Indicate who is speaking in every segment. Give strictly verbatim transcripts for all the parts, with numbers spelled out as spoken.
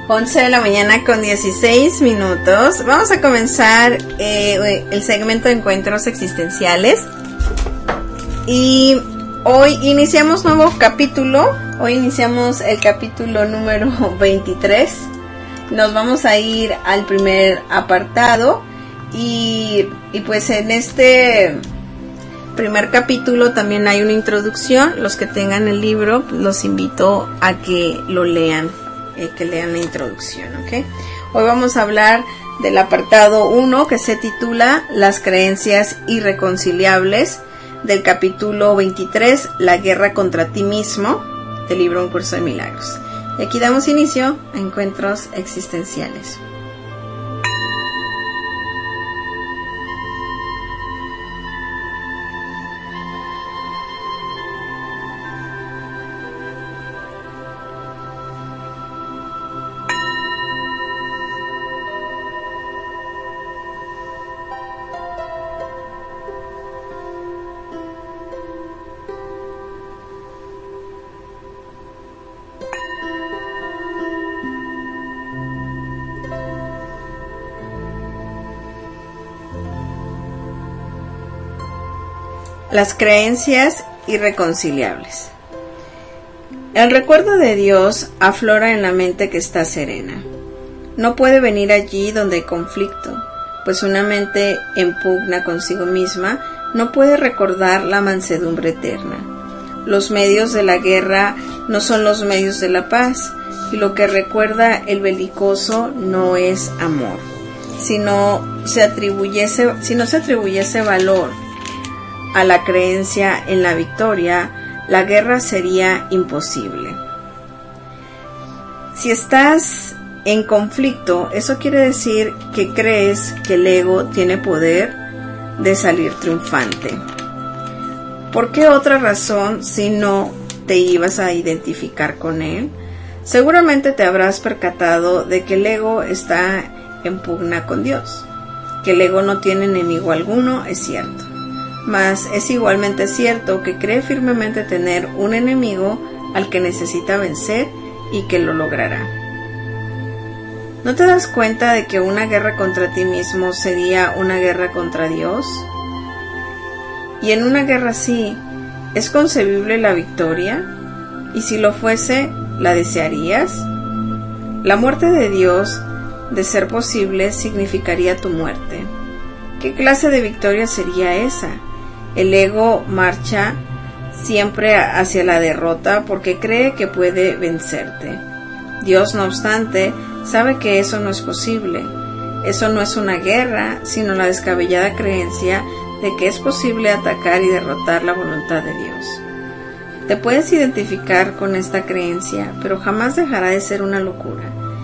Speaker 1: once de la mañana con dieciséis minutos. Vamos a comenzar eh, el segmento de encuentros existenciales. Y hoy iniciamos nuevo capítulo. Hoy iniciamos el capítulo número veintitrés. Nos vamos a ir al primer apartado. Y, y pues en este primer capítulo también hay una introducción. Los que tengan el libro, los invito a que lo lean. Eh, que lean la introducción, ¿ok? Hoy vamos a hablar del apartado uno, que se titula Las creencias irreconciliables, del capítulo veintitrés, La guerra contra ti mismo, del libro Un curso de milagros. Y aquí damos inicio a encuentros existenciales. Las creencias irreconciliables. El recuerdo de Dios aflora en la mente que está serena. No puede venir allí donde hay conflicto, pues una mente en pugna consigo misma no puede recordar la mansedumbre eterna. Los medios de la guerra no son los medios de la paz, y lo que recuerda el belicoso no es amor, sino se atribuyese, si no se atribuyese valor a la creencia en la victoria, la guerra sería imposible. Si estás en conflicto, eso quiere decir que crees que el ego tiene poder de salir triunfante. ¿Por qué otra razón si no te ibas a identificar con él? Seguramente te habrás percatado de que el ego está en pugna con Dios. Que el ego no tiene enemigo alguno, es cierto. Mas es igualmente cierto que cree firmemente tener un enemigo al que necesita vencer y que lo logrará. ¿No te das cuenta de que una guerra contra ti mismo sería una guerra contra Dios? Y en una guerra así, ¿es concebible la victoria? Y si lo fuese, ¿la desearías? La muerte de Dios, de ser posible, significaría tu muerte. ¿Qué clase de victoria sería esa? El ego marcha siempre hacia la derrota porque cree que puede vencerte. Dios, no obstante, sabe que eso no es posible. Eso no es una guerra, sino la descabellada creencia de que es posible atacar y derrotar la voluntad de Dios. Te puedes identificar con esta creencia, pero jamás dejará de ser una locura.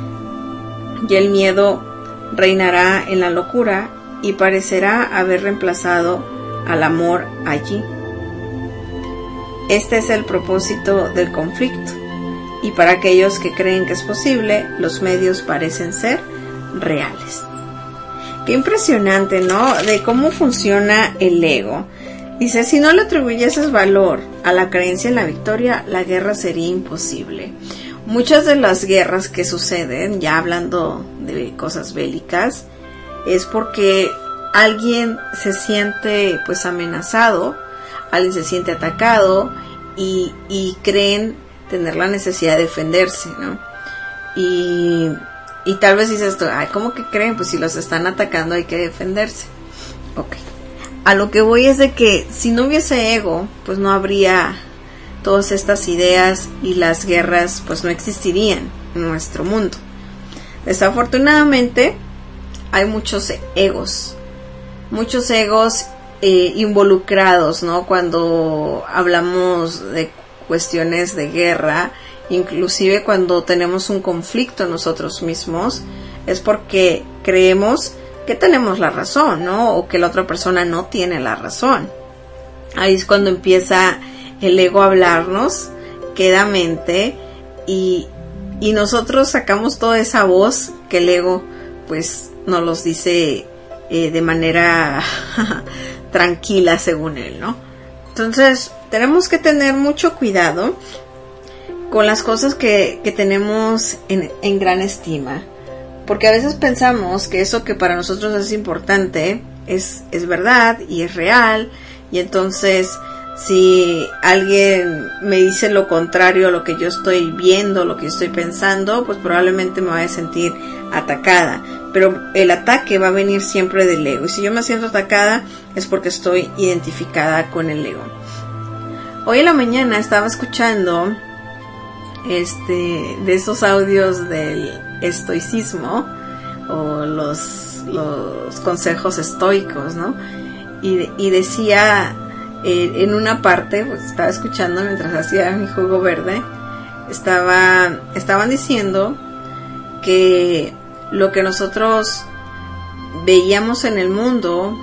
Speaker 1: Y el miedo reinará en la locura y parecerá haber reemplazado al amor allí. Este es el propósito del conflicto, y para aquellos que creen que es posible, los medios parecen ser reales. Qué impresionante, ¿no? De cómo funciona el ego. Dice, si no le atribuyeses valor a la creencia en la victoria, la guerra sería imposible. Muchas de las guerras que suceden, ya hablando de cosas bélicas, es porque alguien se siente pues amenazado, alguien se siente atacado y, y creen tener la necesidad de defenderse, ¿no? Y, y tal vez dices esto, ay, ¿cómo que creen? Pues si los están atacando hay que defenderse. Ok. A lo que voy es de que si no hubiese ego, pues no habría todas estas ideas y las guerras pues no existirían en nuestro mundo. Desafortunadamente hay muchos egos. Muchos egos eh, involucrados, ¿no? Cuando hablamos de cuestiones de guerra, inclusive cuando tenemos un conflicto nosotros mismos, es porque creemos que tenemos la razón, ¿no? O que la otra persona no tiene la razón. Ahí es cuando empieza el ego a hablarnos quedamente y, y nosotros sacamos toda esa voz que el ego pues nos los dice eh, de manera tranquila según él, ¿no? Entonces tenemos que tener mucho cuidado con las cosas que, que tenemos en, en gran estima. Porque a veces pensamos que eso que para nosotros es importante es, es verdad y es real. Y entonces, si alguien me dice lo contrario a lo que yo estoy viendo, lo que yo estoy pensando, pues probablemente me vaya a sentir atacada. Pero el ataque va a venir siempre del ego. Y si yo me siento atacada, es porque estoy identificada con el ego. Hoy en la mañana estaba escuchando este de esos audios del estoicismo o los, los consejos estoicos, ¿no? Y, y decía eh, en una parte, pues estaba escuchando mientras hacía mi jugo verde, estaba estaban diciendo que lo que nosotros veíamos en el mundo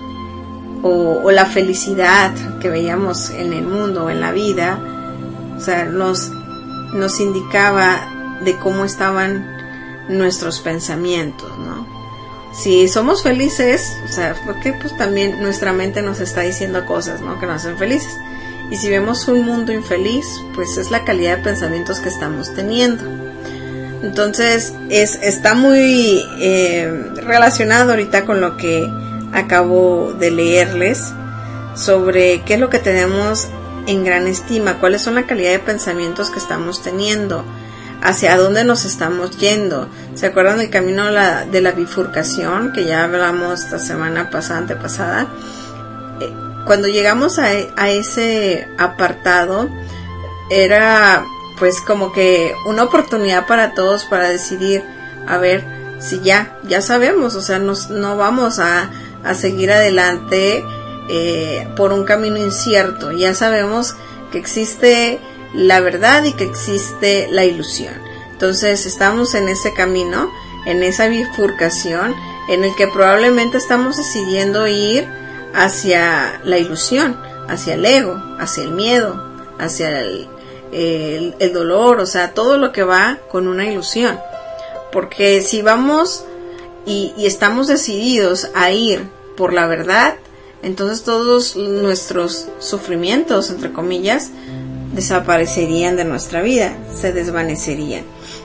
Speaker 1: o, o la felicidad que veíamos en el mundo, en la vida, o sea, nos nos indicaba de cómo estaban nuestros pensamientos, ¿no? Si somos felices, o sea, porque pues también nuestra mente nos está diciendo cosas, ¿no?, que nos hacen felices. Y si vemos un mundo infeliz, pues es la calidad de pensamientos que estamos teniendo. Entonces, es está muy eh, relacionado ahorita con lo que acabo de leerles sobre qué es lo que tenemos en gran estima, cuáles son la calidad de pensamientos que estamos teniendo, hacia dónde nos estamos yendo. ¿Se acuerdan del camino de la, de la bifurcación que ya hablamos esta semana pasada, antepasada? Eh, cuando llegamos a, a ese apartado, era pues como que una oportunidad para todos para decidir, a ver, si ya, ya sabemos, o sea, nos, no vamos a, a seguir adelante eh, por un camino incierto. Ya sabemos que existe la verdad y que existe la ilusión. Entonces estamos en ese camino, en esa bifurcación, en el que probablemente estamos decidiendo ir hacia la ilusión, hacia el ego, hacia el miedo, hacia el, el, el dolor, o sea, todo lo que va con una ilusión. Porque si vamos y, y estamos decididos a ir por la verdad, entonces todos nuestros sufrimientos, entre comillas, desaparecerían de nuestra vida, se desvanecerían.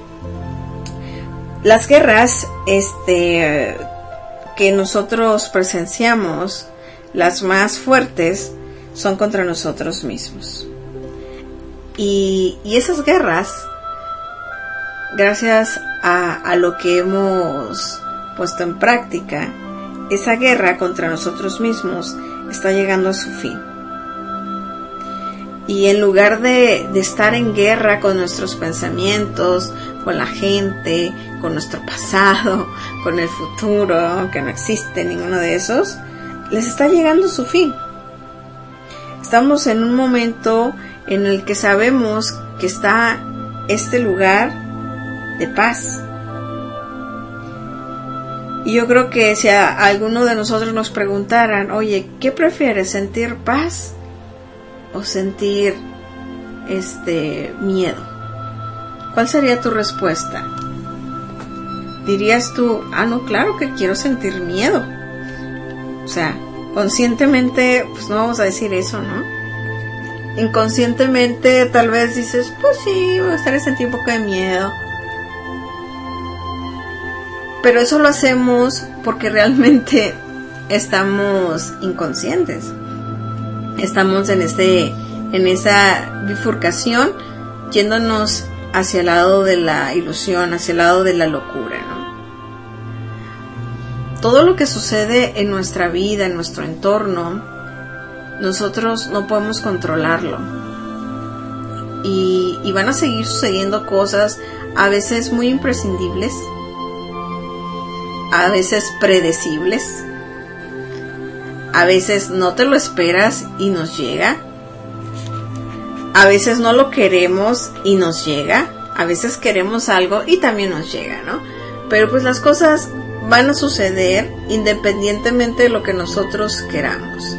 Speaker 1: Las guerras este, que nosotros presenciamos, las más fuertes, son contra nosotros mismos. Y, y esas guerras, gracias a, a lo que hemos puesto en práctica, esa guerra contra nosotros mismos está llegando a su fin. Y en lugar de, de estar en guerra con nuestros pensamientos, con la gente, con nuestro pasado, con el futuro, que no existe ninguno de esos, les está llegando su fin. Estamos en un momento en el que sabemos que está este lugar de paz. Y yo creo que si a alguno de nosotros nos preguntaran, oye, ¿qué prefieres, sentir paz o sentir este miedo? ¿Cuál sería tu respuesta? Dirías tú, ah, no, claro que quiero sentir miedo. O sea, conscientemente, pues no vamos a decir eso, ¿no? Inconscientemente tal vez dices, pues sí, me gustaría sentir un poco de miedo. Pero eso lo hacemos porque realmente estamos inconscientes. Estamos en este, en esa bifurcación, yéndonos hacia el lado de la ilusión, hacia el lado de la locura, ¿no? Todo lo que sucede en nuestra vida, en nuestro entorno, nosotros no podemos controlarlo. Y, y van a seguir sucediendo cosas, a veces muy imprescindibles, a veces predecibles, a veces no te lo esperas y nos llega, a veces no lo queremos y nos llega, a veces queremos algo y también nos llega, ¿no? Pero pues las cosas van a suceder independientemente de lo que nosotros queramos.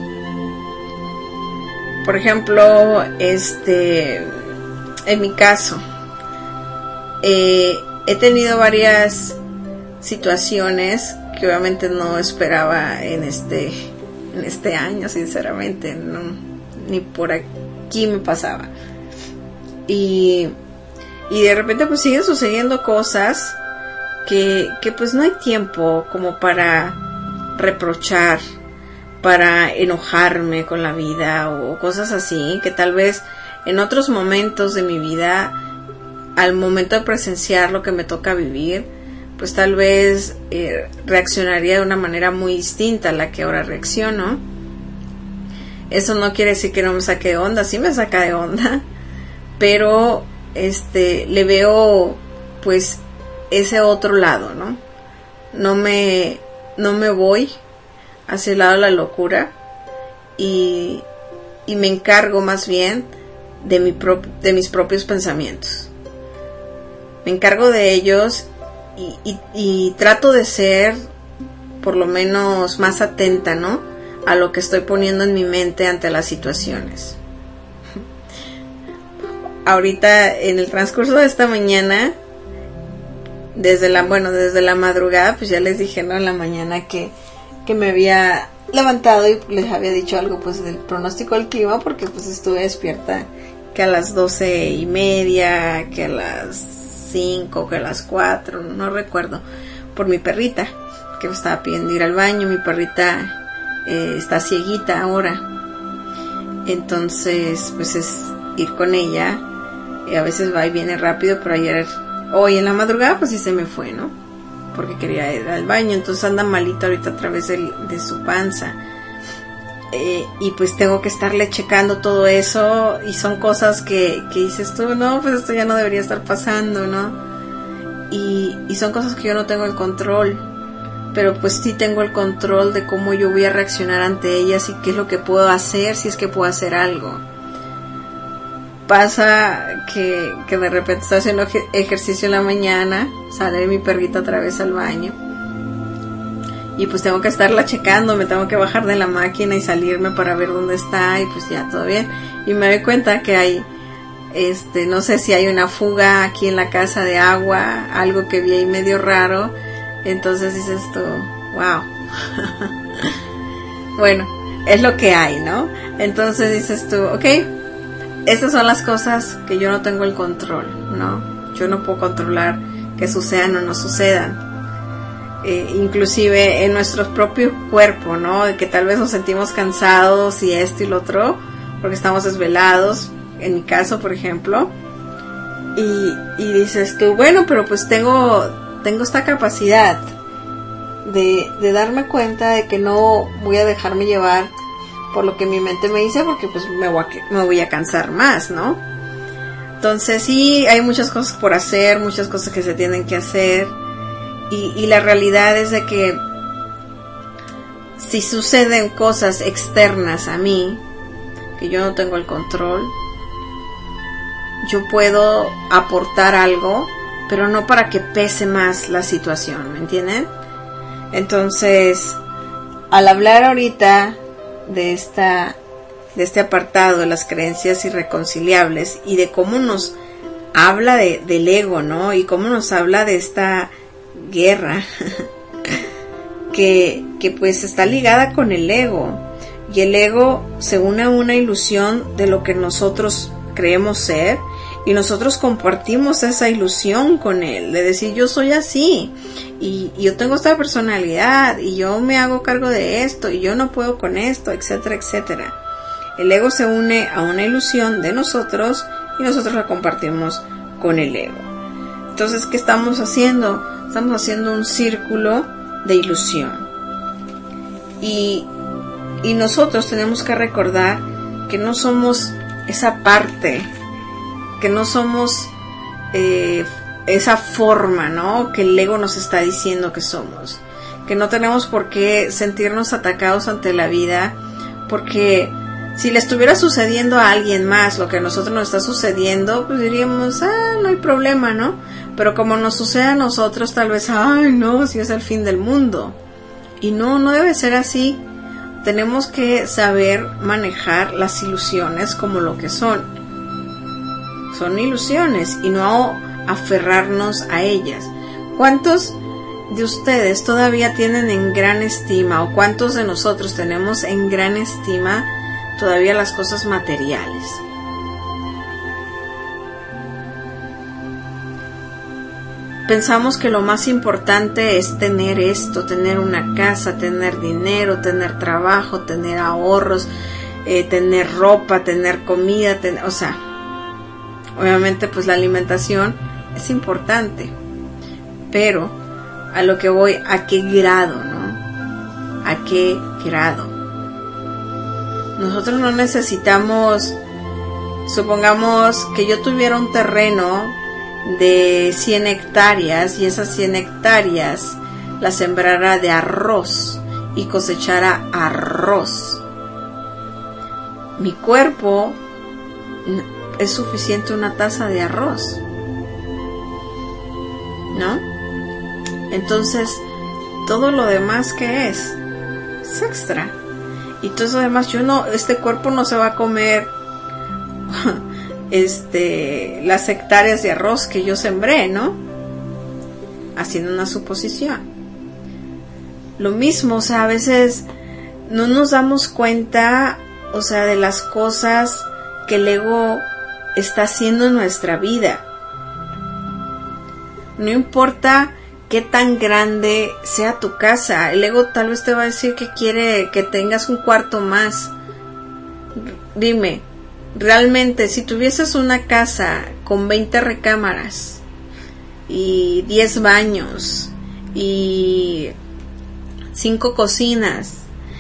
Speaker 1: Por ejemplo, este, en mi caso, eh, he tenido varias situaciones que obviamente no esperaba en este en este año, sinceramente, no, ni por aquí me pasaba. Y y de repente pues siguen sucediendo cosas que, que pues no hay tiempo como para reprochar, para enojarme con la vida o cosas así, que tal vez en otros momentos de mi vida, al momento de presenciar lo que me toca vivir, pues tal vez eh, reaccionaría de una manera muy distinta a la que ahora reacciono. Eso no quiere decir que no me saque de onda, sí me saca de onda, pero este le veo pues ese otro lado, ¿no? No me, no me voy hacia el lado de la locura y, y me encargo más bien de, mi pro, de mis propios pensamientos. Me encargo de ellos y, y, y trato de ser por lo menos más atenta, ¿no?, a lo que estoy poniendo en mi mente ante las situaciones. Ahorita en el transcurso de esta mañana, desde la, bueno, desde la madrugada, pues ya les dije, ¿no?, en la mañana que, que me había levantado y les había dicho algo pues del pronóstico del clima, porque pues estuve despierta que a las doce y media, que a las cinco, que a las cuatro, no recuerdo, por mi perrita, que me estaba pidiendo ir al baño. Mi perrita eh, está cieguita ahora, entonces pues es ir con ella, y a veces va y viene rápido, pero ayer, hoy en la madrugada pues sí se me fue, ¿no?, porque quería ir al baño, entonces anda malita ahorita a través de, de su panza. Eh, y pues tengo que estarle checando todo eso, y son cosas que, que dices tú, no, pues esto ya no debería estar pasando, ¿no? Y, y son cosas que yo no tengo el control, pero pues sí tengo el control de cómo yo voy a reaccionar ante ellas y qué es lo que puedo hacer, si es que puedo hacer algo. Pasa que, que de repente estoy haciendo ejercicio en la mañana, sale mi perrita otra vez al baño, y pues tengo que estarla checando, me tengo que bajar de la máquina y salirme para ver dónde está, y pues ya todo bien. Y me doy cuenta que hay, este, no sé si hay una fuga aquí en la casa de agua, algo que vi ahí medio raro. Entonces dices tú, wow. Bueno, es lo que hay, ¿no? Entonces dices tú, ok, estas son las cosas que yo no tengo el control, ¿no? Yo no puedo controlar que sucedan o no sucedan. Eh, inclusive en nuestro propio cuerpo, ¿no? De que tal vez nos sentimos cansados y esto y lo otro, porque estamos desvelados, en mi caso, por ejemplo, y, y dices tú, bueno, pero pues tengo, tengo esta capacidad de, de darme cuenta de que no voy a dejarme llevar por lo que mi mente me dice, porque pues me voy a, me voy a cansar más, ¿no? Entonces sí, hay muchas cosas por hacer, muchas cosas que se tienen que hacer. Y, y la realidad es de que si suceden cosas externas a mí, que yo no tengo el control, yo puedo aportar algo, pero no para que pese más la situación, ¿me entienden? Entonces, al hablar ahorita de esta, de este apartado de las creencias irreconciliables y de cómo nos habla de, del ego, ¿no? Y cómo nos habla de esta guerra que, que pues está ligada con el ego, y el ego se une a una ilusión de lo que nosotros creemos ser, y nosotros compartimos esa ilusión con él, de decir yo soy así, y, y yo tengo esta personalidad, y yo me hago cargo de esto, y yo no puedo con esto, etcétera, etcétera. El ego se une a una ilusión de nosotros, y nosotros la compartimos con el ego. Entonces, ¿qué estamos haciendo? Estamos haciendo un círculo de ilusión. Y, y nosotros tenemos que recordar que no somos esa parte, que no somos eh, esa forma, ¿no?, que el ego nos está diciendo que somos. Que no tenemos por qué sentirnos atacados ante la vida, porque si le estuviera sucediendo a alguien más lo que a nosotros nos está sucediendo, pues diríamos, ah, no hay problema, ¿no? Pero como nos sucede a nosotros, tal vez, ay, no, si es el fin del mundo. Y no, no debe ser así. Tenemos que saber manejar las ilusiones como lo que son. Son ilusiones y no aferrarnos a ellas. ¿Cuántos de ustedes todavía tienen en gran estima, o cuántos de nosotros tenemos en gran estima todavía las cosas materiales? pensamos que lo más importante es tener esto, tener una casa, tener dinero, tener trabajo, tener ahorros, eh, tener ropa, tener comida, tener, o sea, obviamente pues la alimentación es importante, pero a lo que voy, ¿a qué grado, no? ¿A qué grado? Nosotros no necesitamos, supongamos que yo tuviera un terreno de cien hectáreas y esas cien hectáreas las sembrara de arroz y cosechara arroz. Mi cuerpo es suficiente una taza de arroz, ¿no? Entonces, todo lo demás que es, es extra. Y todo eso demás, yo no, este cuerpo no se va a comer este, las hectáreas de arroz que yo sembré, ¿no? Haciendo una suposición. Lo mismo, o sea, a veces no nos damos cuenta, o sea, de las cosas que el ego está haciendo en nuestra vida. No importa qué tan grande sea tu casa, el ego tal vez te va a decir que quiere que tengas un cuarto más. Dime, realmente, si tuvieses una casa con veinte recámaras y diez baños y cinco cocinas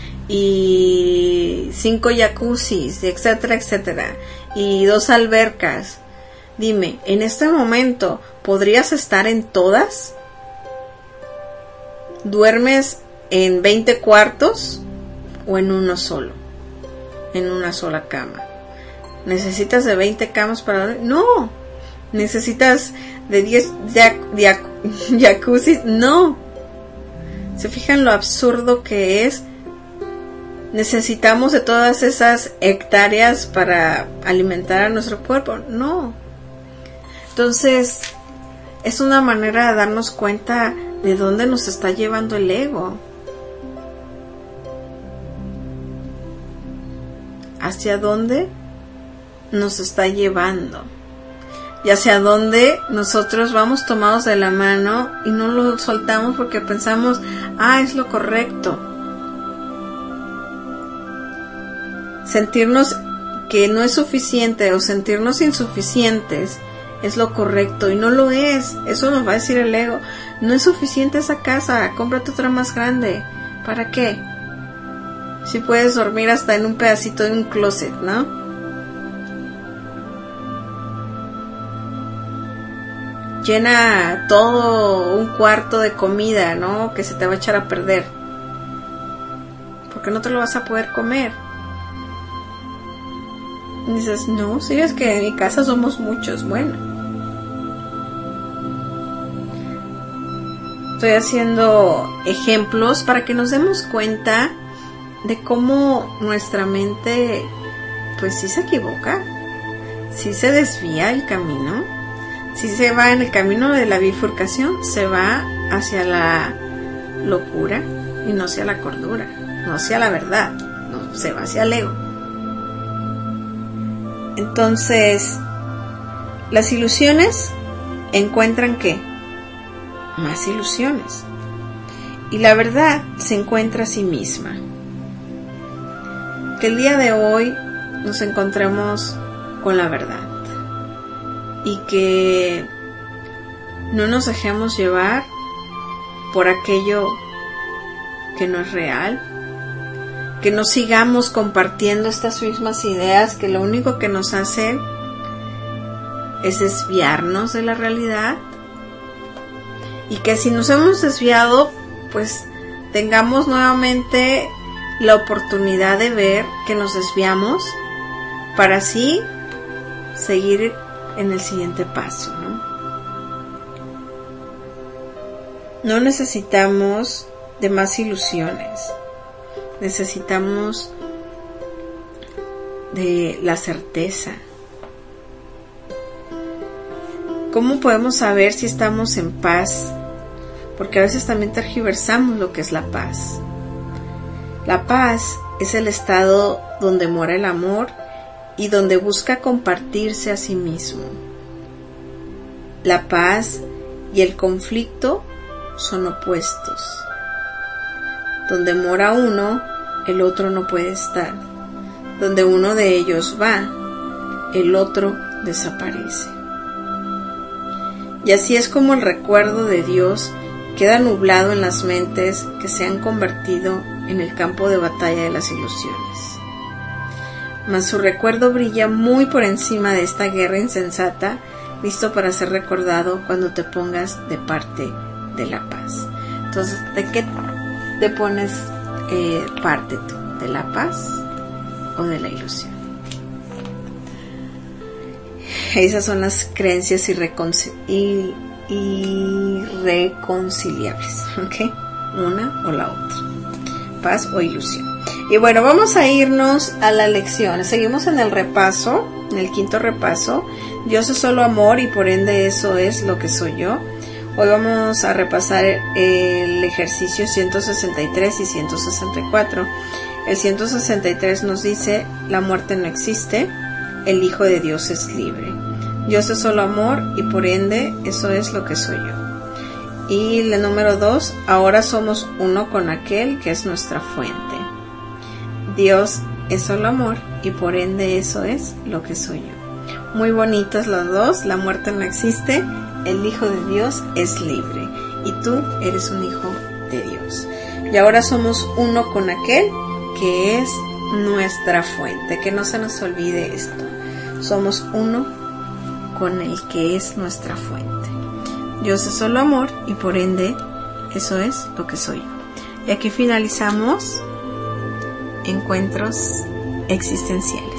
Speaker 1: y cinco jacuzzis, etcétera, etcétera, y dos albercas, dime, ¿en este momento podrías estar en todas? ¿Duermes en veinte cuartos o en uno solo? En una sola cama. ¿Necesitas de veinte camas para dormir? No. ¿Necesitas de diez jacuzzis? No. ¿Se fijan lo absurdo que es? ¿Necesitamos de todas esas hectáreas para alimentar a nuestro cuerpo? No. Entonces, es una manera de darnos cuenta de dónde nos está llevando el ego. ¿Hacia dónde nos está llevando? Y hacia dónde nosotros vamos tomados de la mano y no lo soltamos porque pensamos, ah, es lo correcto. Sentirnos que no es suficiente o sentirnos insuficientes es lo correcto y no lo es. Eso nos va a decir el ego. No es suficiente esa casa, cómprate otra más grande. ¿Para qué? Si puedes dormir hasta en un pedacito de un closet, ¿no? Llena todo un cuarto de comida, ¿no? Que se te va a echar a perder. Porque no te lo vas a poder comer. Y dices, no, si es que en mi casa somos muchos. Bueno. Estoy haciendo ejemplos para que nos demos cuenta de cómo nuestra mente, pues sí se equivoca, sí se desvía el camino, sí se va en el camino de la bifurcación, se va hacia la locura y no hacia la cordura, no hacia la verdad, no, se va hacia el ego. Entonces, las ilusiones encuentran ¿qué? Más ilusiones. Y la verdad se encuentra a sí misma. Que el día de hoy nos encontremos con la verdad. Y que no nos dejemos llevar por aquello que no es real. Que no sigamos compartiendo estas mismas ideas que lo único que nos hacen es desviarnos de la realidad. Y que si nos hemos desviado, pues tengamos nuevamente la oportunidad de ver que nos desviamos para así seguir en el siguiente paso, ¿no? No necesitamos de más ilusiones, necesitamos de la certeza. ¿Cómo podemos saber si estamos en paz? Porque a veces también tergiversamos lo que es la paz. La paz es el estado donde mora el amor y donde busca compartirse a sí mismo. La paz y el conflicto son opuestos. Donde mora uno, el otro no puede estar. Donde uno de ellos va, el otro desaparece. Y así es como el recuerdo de Dios queda nublado en las mentes que se han convertido en el campo de batalla de las ilusiones. Mas su recuerdo brilla muy por encima de esta guerra insensata, listo para ser recordado cuando te pongas de parte de la paz. Entonces, ¿de qué te pones eh, parte tú? ¿De la paz o de la ilusión? Esas son las creencias irreconci- y, irreconciliables, ¿ok? Una o la otra, paz o ilusión. Y bueno, vamos a irnos a la lección. Seguimos en el repaso, en el quinto repaso. Dios es solo amor y por ende eso es lo que soy yo. Hoy vamos a repasar el ejercicio ciento sesenta y tres y ciento sesenta y cuatro. El ciento sesenta y tres nos dice: la muerte no existe, el Hijo de Dios es libre. Dios es solo amor y por ende eso es lo que soy yo. Y el número dos, ahora somos uno con aquel que es nuestra fuente. Dios es solo amor y por ende eso es lo que soy yo. Muy bonitas las dos. La muerte no existe, el Hijo de Dios es libre y tú eres un hijo de Dios. Y ahora somos uno con aquel que es nuestra fuente. Que no se nos olvide esto. Somos uno con el que es nuestra fuente. Dios es solo amor y por ende eso es lo que soy yo. Y aquí finalizamos Encuentros Existenciales.